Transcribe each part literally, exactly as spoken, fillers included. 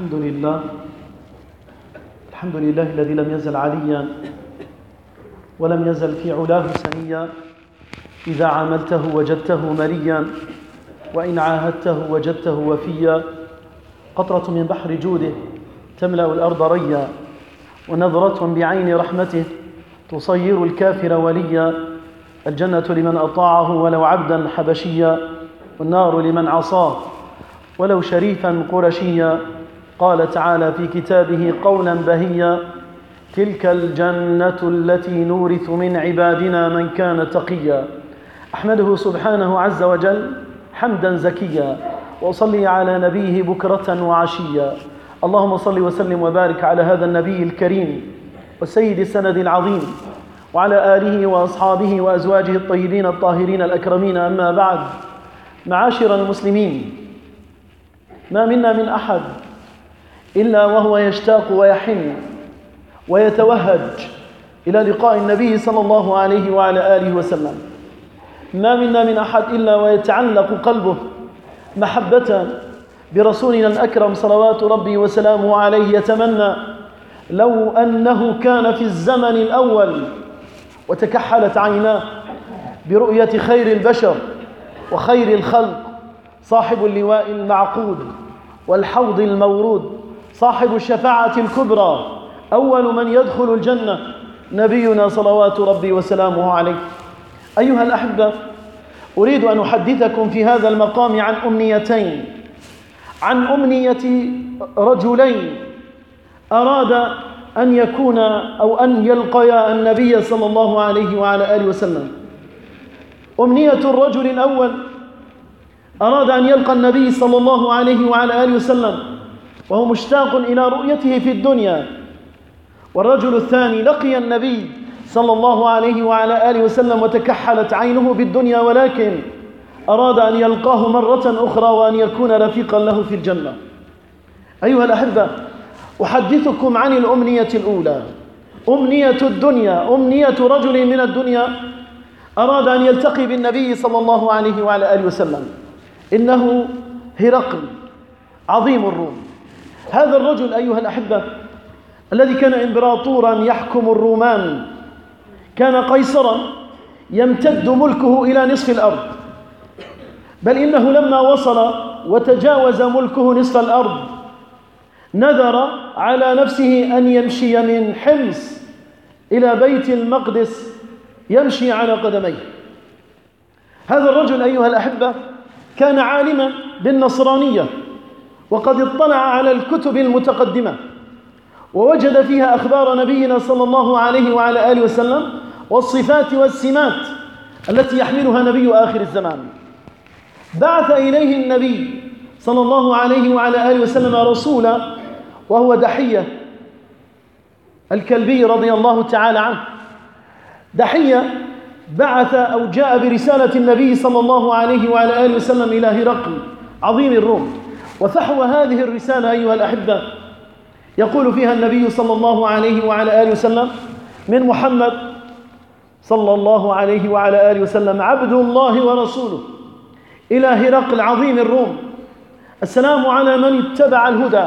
الحمد لله الحمد لله الذي لم يزل عليا ولم يزل في علاه سنيا. إذا عاملته وجدته مليا، وإن عاهدته وجدته وفيا. قطرة من بحر جوده تملأ الأرض ريا، ونظرة بعين رحمته تصير الكافر وليا. الجنة لمن أطاعه ولو عبدا حبشيا، والنار لمن عصاه ولو شريفا قرشيا. قال تعالى في كتابه قولا بهيا: تلك الجنة التي نورث من عبادنا من كان تقيا. أحمده سبحانه عز وجل حمدا زكيا، وأصلي على نبيه بكرة وعشيا. اللهم صل وسلم وبارك على هذا النبي الكريم والسيد السند العظيم، وعلى آله وأصحابه وأزواجه الطيبين الطاهرين الأكرمين. أما بعد، معاشر المسلمين، ما منا من أحد إلا وهو يشتاق ويحن ويتوهج إلى لقاء النبي صلى الله عليه وعلى آله وسلم. ما منا من أحد إلا ويتعلق قلبه محبة برسولنا الأكرم صلوات ربي وسلامه عليه، يتمنى لو أنه كان في الزمن الأول وتكحلت عيناه برؤية خير البشر وخير الخلق، صاحب اللواء المعقود والحوض المورود، صاحب الشفاعة الكبرى، أول من يدخل الجنة، نبينا صلوات ربي وسلامه عليه. أيها الأحبة، أريد أن أحدثكم في هذا المقام عن أمنيتين، عن أمنية رجلين أراد أن يكون أو أن يلقيا النبي صلى الله عليه وعلى آله وسلم. أمنية الرجل الأول أراد أن يلقى النبي صلى الله عليه وعلى آله وسلم وهو مشتاق إلى رؤيته في الدنيا، والرجل الثاني لقي النبي صلى الله عليه وعلى آله وسلم وتكحلت عينه بالدنيا، ولكن أراد أن يلقاه مرة أخرى وأن يكون رفيقا له في الجنة. أيها الأحبة، أحدثكم عن الأمنية الأولى، أمنية الدنيا، أمنية رجل من الدنيا أراد أن يلتقي بالنبي صلى الله عليه وعلى آله وسلم. إنه هرقل عظيم الروم. هذا الرجل أيها الأحبة الذي كان إمبراطورا يحكم الرومان، كان قيصرا يمتد ملكه إلى نصف الأرض، بل إنه لما وصل وتجاوز ملكه نصف الأرض نذر على نفسه أن يمشي من حمص إلى بيت المقدس يمشي على قدميه. هذا الرجل أيها الأحبة كان عالما بالنصرانية، وقد اطلع على الكتب المتقدمة ووجد فيها أخبار نبينا صلى الله عليه وعلى آله وسلم والصفات والسمات التي يحملها نبي آخر الزمان. بعث إليه النبي صلى الله عليه وعلى آله وسلم رسولا، وهو دحية الكلبي رضي الله تعالى عنه. دحية بعث أو جاء برسالة النبي صلى الله عليه وعلى آله وسلم إلى هرقل عظيم الروم، وفحوى هذه الرسالة أيها الأحبة يقول فيها النبي صلى الله عليه وعلى آله وسلم: من محمد صلى الله عليه وعلى آله وسلم عبد الله ورسوله إلى هرقل عظيم الروم: السلام على من اتبع الهدى،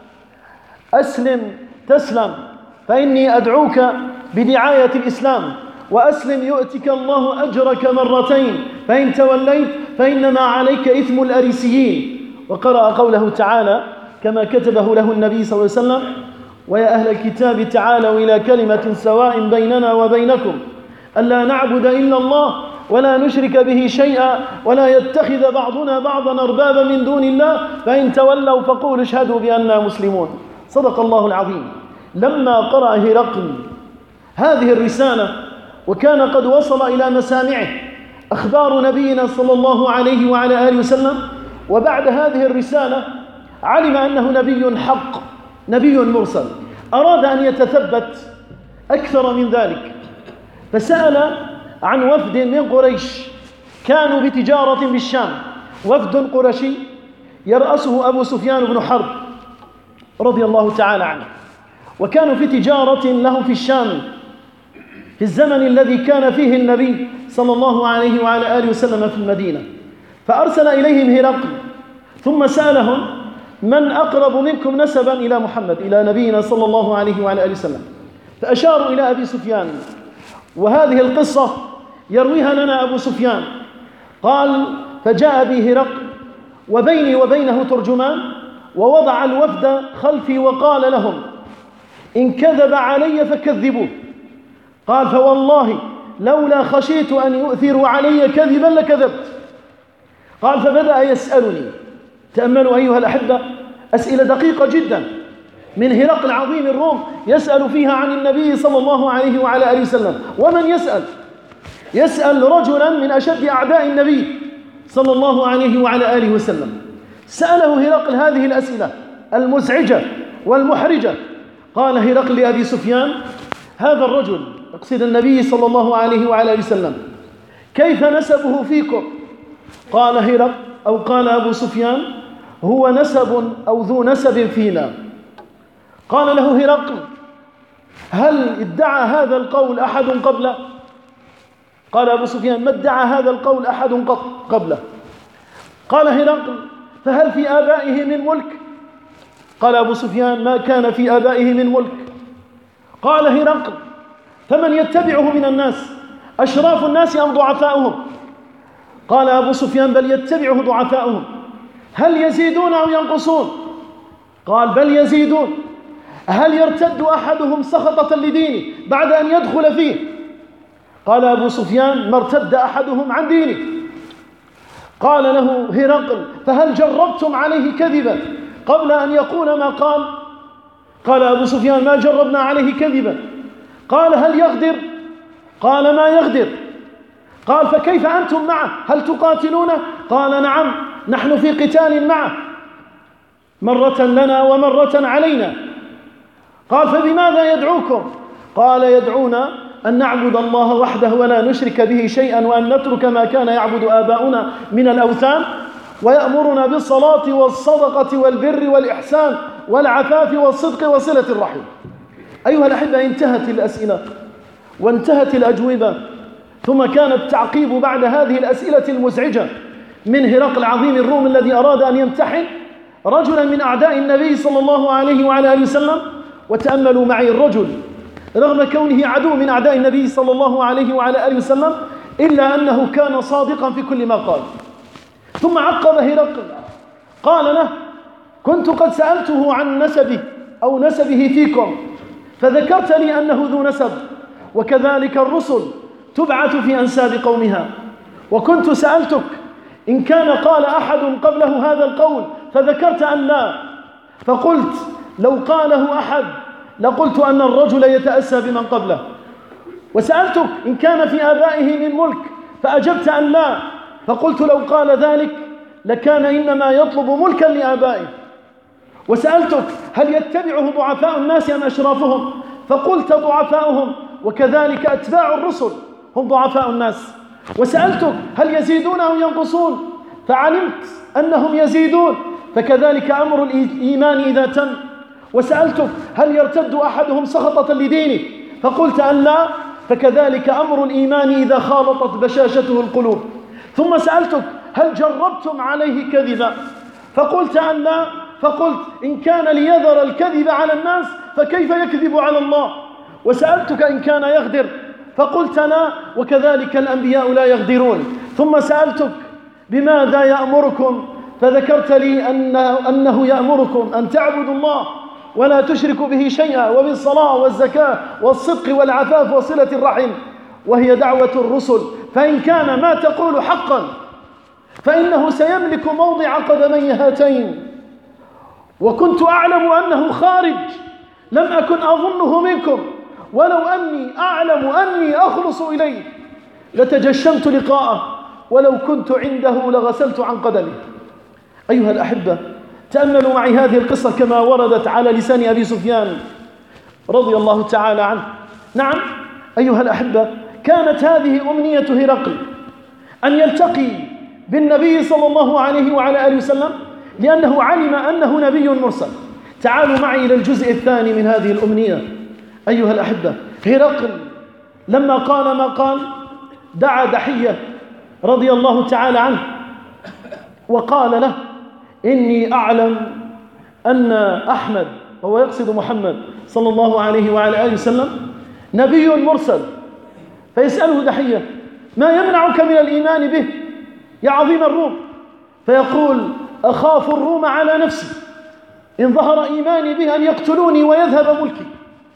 أسلم تسلم، فإني أدعوك بدعاية الإسلام، وأسلم يؤتك الله أجرك مرتين، فإن توليت فإنما عليك إثم الأريسيين. وقرأ قوله تعالى كما كتبه له النبي صلى الله عليه وسلم: ويا أهل الكتاب تعالوا إلى كلمة سواء بيننا وبينكم ألا نعبد إلا الله ولا نشرك به شيئا ولا يتخذ بعضنا بعضا أربابا من دون الله فإن تولوا فقولوا اشهدوا بأننا مسلمون. صدق الله العظيم. لما قرأ هرقل هذه الرسالة وكان قد وصل إلى مسامعه أخبار نبينا صلى الله عليه وعلى آله وسلم، وبعد هذه الرسالة علم أنه نبي حق، نبي مرسل، أراد أن يتثبت أكثر من ذلك، فسأل عن وفد من قريش كانوا بتجارة بالشام، وفد قرشي يرأسه أبو سفيان بن حرب رضي الله تعالى عنه، وكانوا في تجارة له في الشام في الزمن الذي كان فيه النبي صلى الله عليه وعلى آله وسلم في المدينة. فأرسل إليهم هرقل ثم سألهم: من أقرب منكم نسبا إلى محمد، إلى نبينا صلى الله عليه وعلى آله وسلم. فأشاروا إلى أبي سفيان، وهذه القصة يرويها لنا أبو سفيان. قال: فجاء بي هرقل وبيني وبينه ترجمان، ووضع الوفد خلفي وقال لهم: إن كذب علي فكذبوه. قال: فوالله لولا خشيت أن يؤثروا علي كذبا لكذبت. قال: فبدأ يسألني. تأملوا أيها الأحبة، أسئلة دقيقة جدا من هرقل عظيم الروم، يسأل فيها عن النبي صلى الله عليه وعلى آله وسلم. ومن يسأل؟ يسأل رجلا من أشد أعداء النبي صلى الله عليه وعلى آله وسلم. سأله هرقل هذه الأسئلة المزعجة والمحرجة. قال هرقل لأبي سفيان: هذا الرجل، يقصد النبي صلى الله عليه وعلى آله وسلم، كيف نسبه فيكم؟ قال هرقل أو قال أبو سفيان: هو نسب أو ذو نسب فينا. قال له هرقل: هل ادعى هذا القول أحد قبله؟ قال أبو سفيان: ما ادعى هذا القول أحد قبله. قال هرقل: فهل في آبائه من ملك؟ قال أبو سفيان: ما كان في آبائه من ملك. قال هرقل: فمن يتبعه من الناس، أشراف الناس أم ضعفاؤهم؟ قال أبو سفيان: بل يتبعه ضعفاؤهم. هل يزيدون أو ينقصون؟ قال: بل يزيدون. هل يرتد أحدهم سخطة لدينه بعد أن يدخل فيه؟ قال أبو سفيان: ما ارتد أحدهم عن دينه. قال له هرقل: فهل جربتم عليه كذبا قبل أن يقول ما قال؟ قال أبو سفيان: ما جربنا عليه كذبا. قال: هل يغدر؟ قال: ما يغدر. قال: فكيف أنتم معه؟ هل تقاتلونه؟ قال: نعم، نحن في قتال معه، مرة لنا ومرة علينا. قال: فبماذا يدعوكم؟ قال: يدعونا أن نعبد الله وحده ولا نشرك به شيئا، وأن نترك ما كان يعبد آباؤنا من الأوثان، ويأمرنا بالصلاة والصدقة والبر والإحسان والعفاف والصدق وصلة الرحم. أيها الأحبة، انتهت الأسئلة وانتهت الأجوبة، ثم كان التعقيب بعد هذه الأسئلة المزعجة من هرقل عظيم الروم الذي أراد أن يمتحن رجلا من أعداء النبي صلى الله عليه وعلى آله وسلم. وتأملوا معي، الرجل رغم كونه عدو من أعداء النبي صلى الله عليه وعلى آله وسلم، إلا أنه كان صادقا في كل ما قال. ثم عقب هرقل قال له: كنت قد سألته عن نسبه أو نسبه فيكم، فذكرت لي أنه ذو نسب، وكذلك الرسل تبعث في أنساب قومها. وكنت سألتك إن كان قال أحد قبله هذا القول، فذكرت أن لا، فقلت لو قاله أحد لقلت أن الرجل يتأسى بمن قبله. وسألتك إن كان في آبائه من ملك، فأجبت أن لا، فقلت لو قال ذلك لكان إنما يطلب ملكا لآبائه. وسألتك هل يتبعه ضعفاء الناس أم أشرافهم، فقلت ضعفاؤهم، وكذلك أتباع الرسل هم ضعفاء الناس. وسألتك هل يزيدون أو ينقصون، فعلمت أنهم يزيدون، فكذلك أمر الإيمان إذا تم. وسألتك هل يرتد أحدهم سخطة لدينه، فقلت أن لا، فكذلك أمر الإيمان إذا خالطت بشاشته القلوب. ثم سألتك هل جربتم عليه كذبا، فقلت أن لا، فقلت إن كان ليذر الكذب على الناس فكيف يكذب على الله. وسألتك إن كان يغدر، فقلت لا، وكذلك الأنبياء لا يغدرون. ثم سألتك بماذا يأمركم، فذكرت لي أنه, أنه يأمركم أن تعبدوا الله ولا تشركوا به شيئا، وبالصلاة والزكاة والصدق والعفاف وصلة الرحم، وهي دعوة الرسل. فإن كان ما تقول حقا فإنه سيملك موضع قدمي هاتين. وكنت أعلم أنه خارج، لم أكن أظنه منكم، ولو أني أعلم أني أخلص إليه لتجشمت لقاءه، ولو كنت عنده لغسلت عن قدمه. أيها الأحبة، تأملوا معي هذه القصة كما وردت على لسان أبي سفيان رضي الله تعالى عنه. نعم أيها الأحبة، كانت هذه أمنية هرقل أن يلتقي بالنبي صلى الله عليه وعلى آله وسلم، لأنه علم أنه نبي مرسل. تعالوا معي إلى الجزء الثاني من هذه الأمنية. أيها الأحبة، هرقل لما قال ما قال دعا دحية رضي الله تعالى عنه وقال له: إني أعلم أن أحمد، وهو يقصد محمد صلى الله عليه وعلى آله وسلم، نبي مرسل، فيسأله دحية: ما يمنعك من الإيمان به يا عظيم الروم؟ فيقول: أخاف الروم على نفسي، إن ظهر إيماني به أن يقتلوني ويذهب ملكي.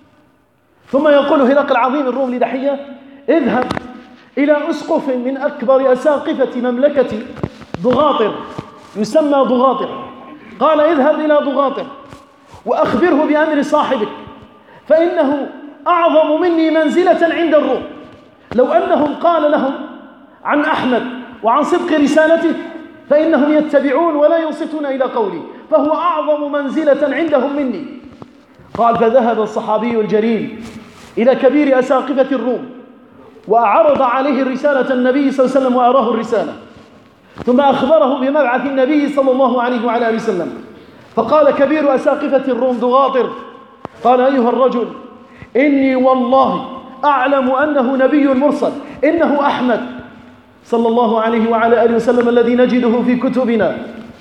ثم يقول هرقل عظيم الروم لدحية: اذهب إلى أسقف من أكبر أساقفة مملكة ضغاطر، يسمى ضغاطر. قال: اذهب إلى ضغاطر وأخبره بأمر صاحبك، فإنه أعظم مني منزلة عند الروم. لو أنهم قال لهم عن أحمد وعن صدق رسالته فإنهم يتبعون ولا ينصتون إلى قولي، فهو أعظم منزلة عندهم مني. قال: فذهب الصحابي الجليل إلى كبير أساقفة الروم وعرض عليه الرسالة النبي صلى الله عليه وسلم وأراه الرسالة، ثم أخبره بمبعث النبي صلى الله عليه وعلى آله وسلم. فقال كبير أساقفة الروم ضغاطر: قال: أيها الرجل، إني والله أعلم أنه نبي مرسل، إنه أحمد صلى الله عليه وعلى آله وسلم الذي نجده في كتبنا،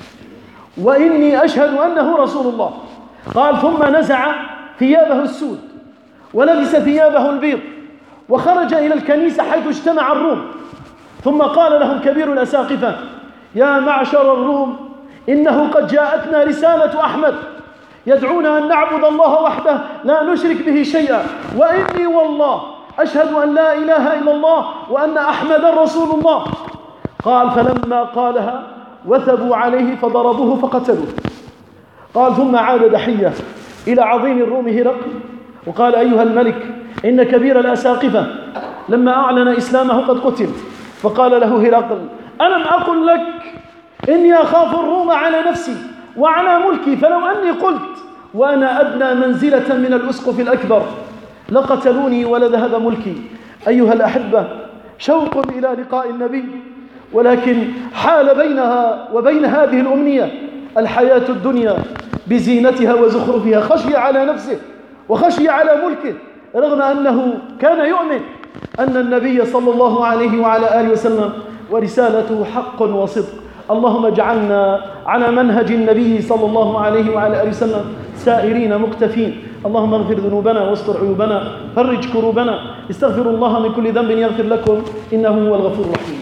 وإني أشهد أنه رسول الله. قال: ثم نزع ثيابه السود ولبس ثيابه البيض وخرج إلى الكنيسة حيث اجتمع الروم، ثم قال لهم كبير الأساقفة: يا معشر الروم، إنه قد جاءتنا رسالة أحمد يدعونا أن نعبد الله وحده لا نشرك به شيئا، وإني والله أشهد أن لا إله إلا الله وأن أحمدا رسول الله. قال: فلما قالها وثبوا عليه فضربوه فقتلوه. قال: ثم عاد دحية إلى عظيم الروم هرقل وقال: أيها الملك، إن كبير الأساقفة لما أعلن إسلامه قد قتل. فقال له هرقل: ألم أقل لك إني أخاف الروم على نفسي وعلى ملكي؟ فلو أني قلت وأنا أدنى منزلة من الأسقف الأكبر لقتلوني ولذهب ملكي. أيها الأحبة، شوق إلى لقاء النبي، ولكن حال بينها وبين هذه الأمنية الحياة الدنيا بزينتها وزخرفها، خشي على نفسه وخشي على ملكه، رغم أنه كان يؤمن أن النبي صلى الله عليه وعلى آله وسلم ورسالته حق وصدق. اللهم اجعلنا على منهج النبي صلى الله عليه وعلى آله وسلم سائرين مقتفين. اللهم اغفر ذنوبنا واستر عيوبنا، فرج كروبنا، استغفروا الله من كل ذنب يغفر لكم، إنه هو الغفور الرحيم.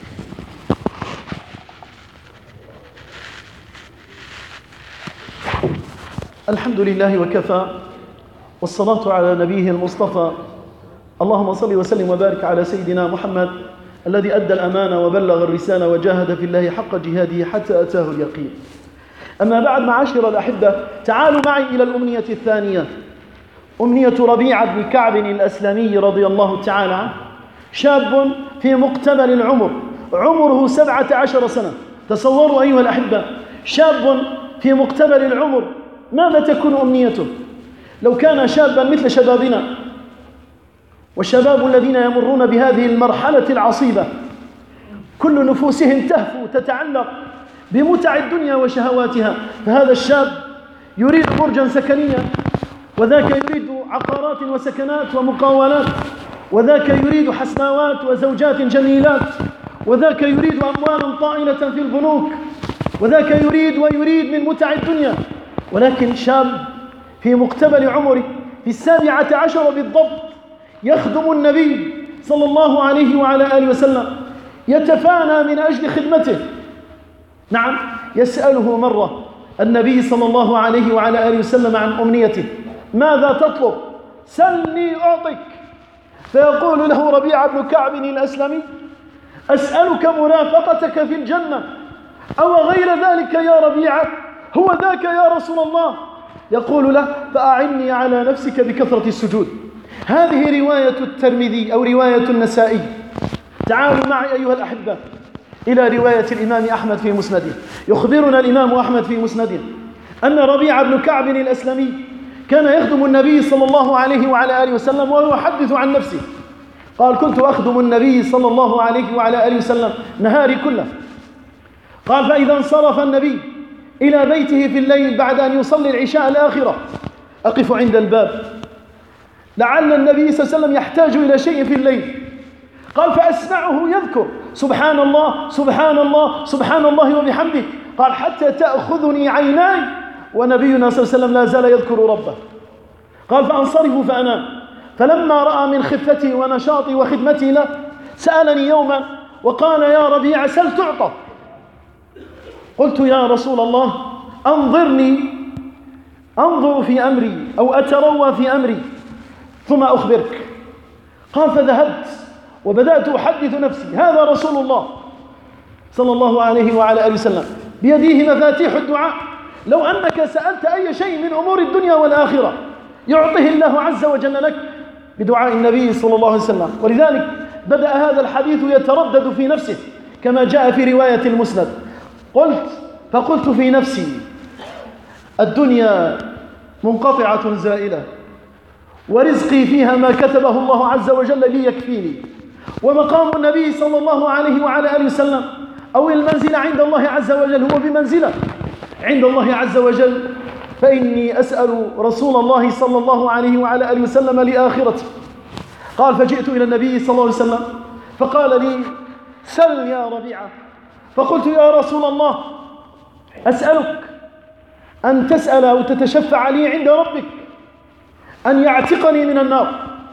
الحمد لله وكفى، والصلاة على نبيه المصطفى. اللهم صل وسلم وبارك على سيدنا محمد الذي أدى الأمانة وبلغ الرسالة وجاهد في الله حق جهاده حتى أتاه اليقين. أما بعد، معاشر الأحبة، تعالوا معي إلى الأمنية الثانية، أمنية ربيعة بن كعب الأسلمي رضي الله تعالى عنه. شاب في مقتبل العمر، عمره سبعة عشر سنة. تصوروا أيها الأحبة، شاب في مقتبل العمر، ماذا تكون أمنيته؟ لو كان شابا مثل شبابنا والشباب الذين يمرون بهذه المرحلة العصيبة، كل نفوسهم تهفو تتعلق بمتع الدنيا وشهواتها، فهذا الشاب يريد برجا سكنيا، وذاك يريد عقارات وسكنات ومقاولات، وذاك يريد حسناوات وزوجات جميلات، وذاك يريد أموال طائلة في البنوك، وذاك يريد ويريد من متع الدنيا. ولكن شاب في مقتبل عمره في السابعة عشر بالضبط يخدم النبي صلى الله عليه وعلى آله وسلم، يتفانى من أجل خدمته. نعم، يسأله مرة النبي صلى الله عليه وعلى آله وسلم عن أمنيته: ماذا تطلب؟ سلني أعطك. فيقول له ربيعة بن كعب الأسلمي: أسألك مرافقتك في الجنة، أو غير ذلك يا ربيعة؟ هو ذاك يا رسول الله. يقول له: فأعني على نفسك بكثرة السجود. هذه رواية الترمذي أو رواية النسائي. تعالوا معي أيها الأحبة إلى رواية الإمام أحمد في مسنده. يخبرنا الإمام أحمد في مسنده أن ربيعة بن كعب الأسلمي كان يخدم النبي صلى الله عليه وعلى آله وسلم، وهو يحدث عن نفسه. قال: كنت أخدم النبي صلى الله عليه وعلى آله وسلم نهاري كله. قال: فإذا انصرف النبي إلى بيته في الليل بعد أن يصلي العشاء الآخرة أقف عند الباب لعل النبي صلى الله عليه وسلم يحتاج إلى شيء في الليل. قال: فأسمعه يذكر سبحان الله سبحان الله سبحان الله وبحمده. قال: حتى تأخذني عيناي ونبينا صلى الله عليه وسلم لا زال يذكر ربه. قال فأنصرف فأنام، فلما رأى من خفتي ونشاطي وخدمتي له سألني يوما وقال يا ربيع سل تعطى. قلت يا رسول الله أنظرني أنظر في أمري أو أتروى في أمري ثم أخبرك. قال فذهبت وبدأت أحدث نفسي هذا رسول الله صلى الله عليه وعلى آله وسلم بيديه مفاتيح الدعاء، لو أنك سألت أي شيء من أمور الدنيا والآخرة يعطيه الله عز وجل لك بدعاء النبي صلى الله عليه وسلم. ولذلك بدأ هذا الحديث يتردد في نفسه كما جاء في رواية المسند. قلت فقلت في نفسي الدنيا منقطعة زائلة ورزقي فيها ما كتبه الله عز وجل لي يكفيني، ومقام النبي صلى الله عليه وعلى آله وسلم أو المنزلة عند الله عز وجل هو بمنزلة عند الله عز وجل، فإني أسأل رسول الله صلى الله عليه وعلى آله وسلم لآخرتي. قال فجئت إلى النبي صلى الله عليه وسلم فقال لي سل يا ربيعة. فقلت يا رسول الله أسألك أن تسأل أو تتشفع لي عند ربك أن يعتقني من النار.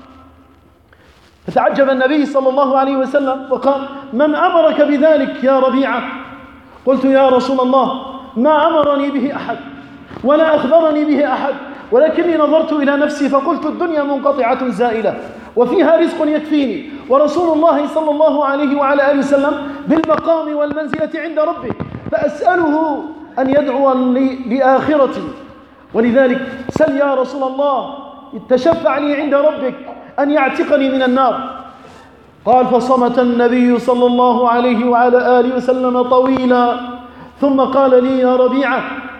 فتعجب النبي صلى الله عليه وسلم وقال من أمرك بذلك يا ربيعة؟ قلت يا رسول الله ما أمرني به أحد ولا أخبرني به أحد، ولكني نظرت إلى نفسي فقلت الدنيا منقطعة زائلة وفيها رزق يكفيني، ورسول الله صلى الله عليه وعلى آله وسلم بالمقام والمنزلة عند ربه، فأسأله أن يدعو لي لآخرتي. ولذلك سل يا رسول الله تشفع لي عند ربك أن يعتقني من النار. قال فصمت النبي صلى الله عليه وعلى آله وسلم طويلا ثم قال لي يا ربيعة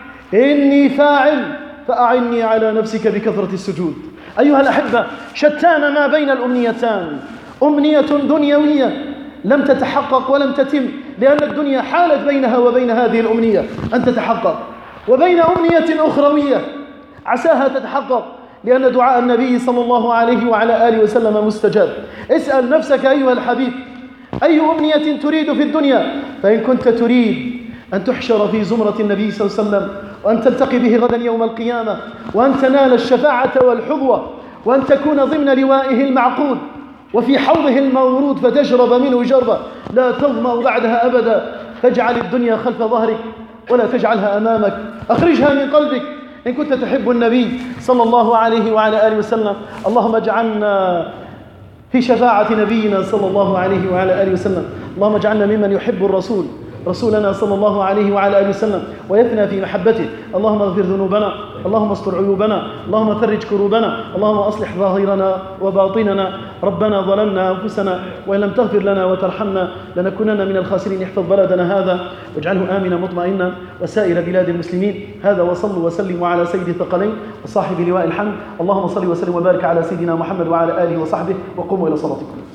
إني فاعل فأعني على نفسك بكثرة السجود. أيها الأحبة شتان ما بين الأمنيتان، أمنية دنيوية لم تتحقق ولم تتم لأن الدنيا حالت بينها وبين هذه الأمنية أن تتحقق، وبين أمنية أخروية عساها تتحقق لأن دعاء النبي صلى الله عليه وعلى آله وسلم مستجاب. اسأل نفسك أيها الحبيب أي أمنية تريد في الدنيا، فإن كنت تريد أن تحشر في زمرة النبي صلى الله عليه وسلم وأن تلتقي به غدا يوم القيامة وأن تنال الشفاعة والحظوة وأن تكون ضمن لوائه المعقود وفي حوضه المورود فتشرب منه شربة لا تظمأ بعدها أبدا، فاجعل الدنيا خلف ظهرك ولا تجعلها أمامك، أخرجها من قلبك إن كنت تحب النبي صلى الله عليه وعلى آله وسلم. اللهم اجعلنا في شفاعة نبينا صلى الله عليه وعلى آله وسلم، اللهم اجعلنا ممن يحب الرسول رسولنا صلى الله عليه وعلى آله وسلم ويفنى في محبته. اللهم اغفر ذنوبنا، اللهم استر عيوبنا، اللهم فرج كروبنا، اللهم أصلح ظاهرنا وباطننا. ربنا ظلمنا أنفسنا وإن لم تغفر لنا وترحمنا لنكونن من الخاسرين. احفظ بلدنا هذا واجعله آمنا مطمئنا وسائر بلاد المسلمين. هذا وصلوا وسلموا على سيد الثقلين وصاحب لواء الحمد. اللهم صل وسلم وبارك على سيدنا محمد وعلى آله وصحبه، وقوموا إلى صلاتكم.